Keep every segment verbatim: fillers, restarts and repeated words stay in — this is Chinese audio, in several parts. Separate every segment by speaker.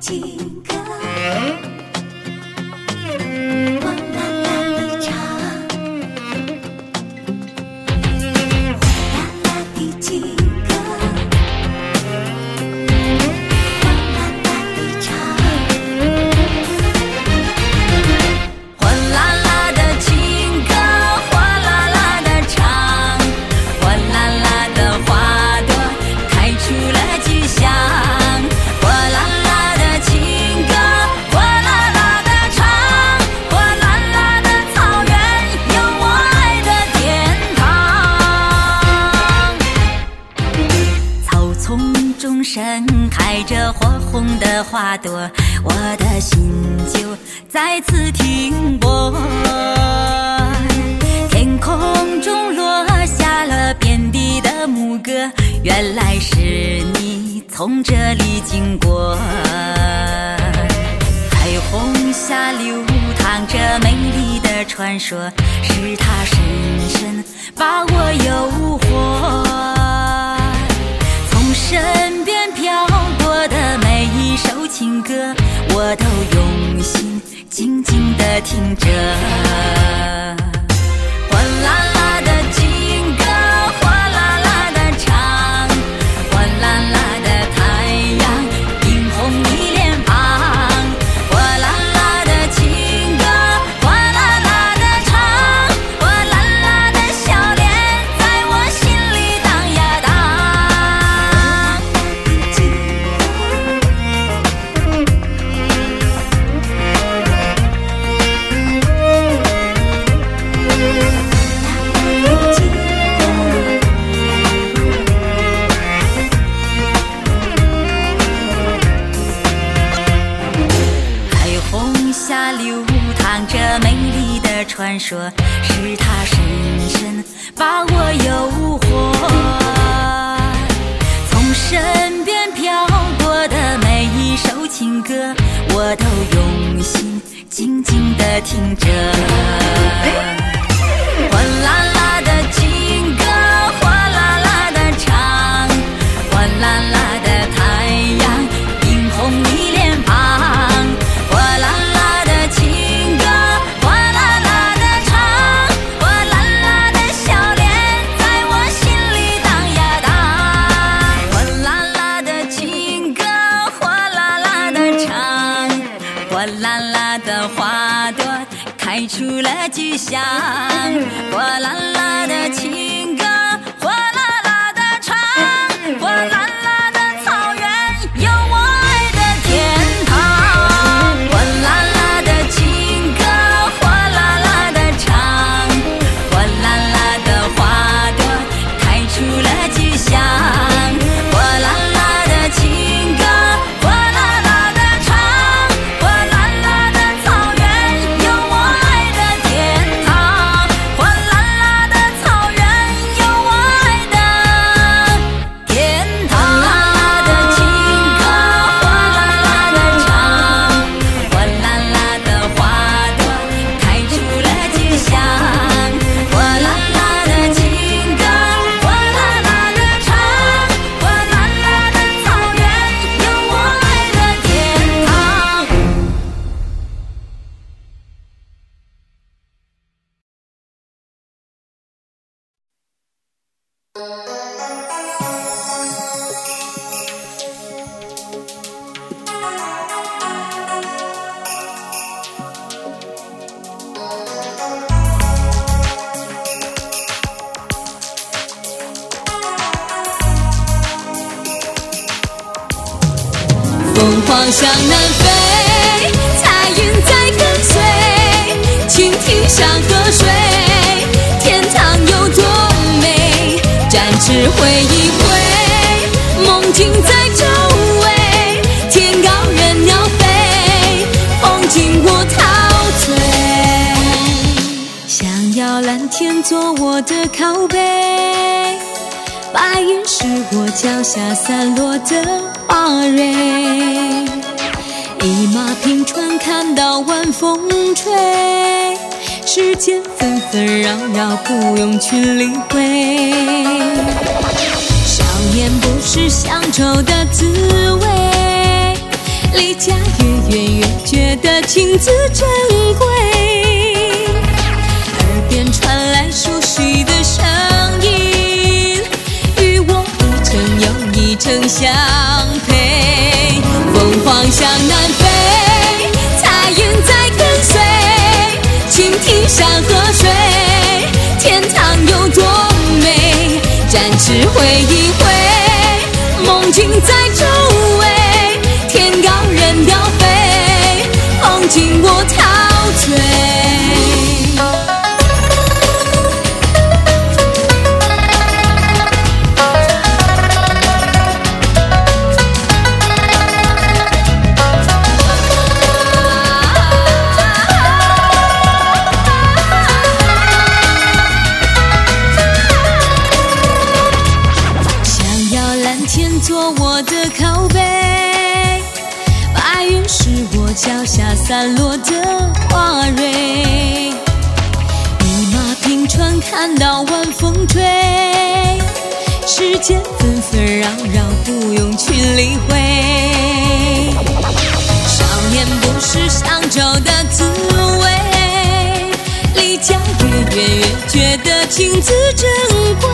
Speaker 1: 花朵，我的心就再次停泊。天空中落下了遍地的牧歌，原来是你从这里经过。彩虹下流淌着美丽的传说，是它深深把我诱惑。从身边飘过的每一首情歌，我都用心静静地听着。哗啦啦的情歌，哗啦啦的唱，哗啦啦的太阳映红你脸庞。哗啦啦的情歌，哗啦啦的唱，哗啦啦的笑脸在我心里荡呀荡。下流淌着美丽的传说，是它深深把我诱惑。从身边飘过的每一首情歌，我都用心静静地听着。哗啦啦的情歌，哗啦啦的唱，哗啦啦的太阳映红你脸庞。哗啦啦的情歌，哗啦啦的唱，哗啦啦的笑脸在我心里荡呀荡。哗啦啦的情歌，哗啦啦的唱，哗啦啦的花朵开出了菊香。哗啦啦的情歌，哗啦啦的唱，哗啦啦的草原有我爱的天堂。哗啦啦的情歌，哗啦啦的唱，哗啦啦的花朵开出了菊香。哗啦啦的情歌，哗啦啦的唱，哗啦啦的草原有我爱的天堂。哗啦啦的草原有我爱的天堂。哗啦啦的情歌，哗啦啦的唱，哗啦啦的花朵开出了菊香。哗啦啦的情歌，哗啦啦的唱，哗啦啦的草原有我爱的天堂。
Speaker 2: 凤凰向南飞，彩云在跟随，蜻蜓像河水，天堂有多美，展翅挥一挥，梦境在周围，天高任鸟飞，风景我陶醉，想要蓝天做我的靠背，白云是我脚下散落的花蕊，一马平川看到晚风吹，世间纷纷扰扰不用去理会，少年不识乡愁的滋味，离家情字珍贵。耳边传来熟悉的声音，与我一程又一程相陪。凤凰向南飞，彩云在跟随，倾听山河水，天堂有多美，展翅挥一挥，梦境在周围，天高任鸟飞，风景我陶醉。做我的靠背，白云是我脚下散落的花蕊，一马平川看到晚风吹，世间纷纷扰扰不用去理会。少年不识上周的滋味，离家越远越觉得情字珍贵。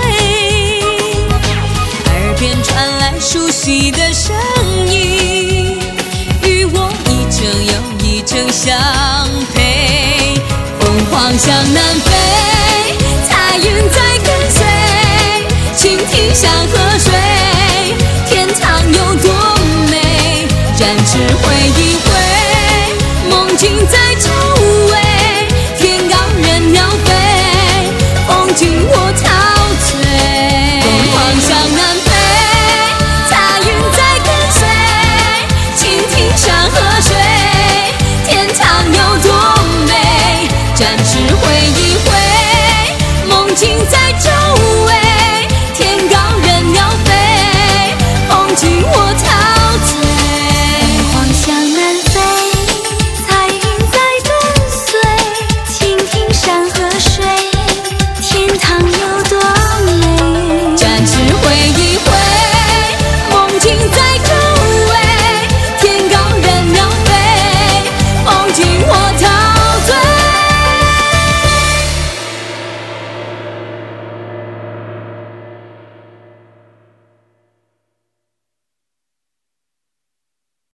Speaker 2: 耳边传来熟悉的声音，与我一程又一程相陪。凤凰向南飞，彩云在跟随，倾听山河水，天堂有多美，展翅挥一挥，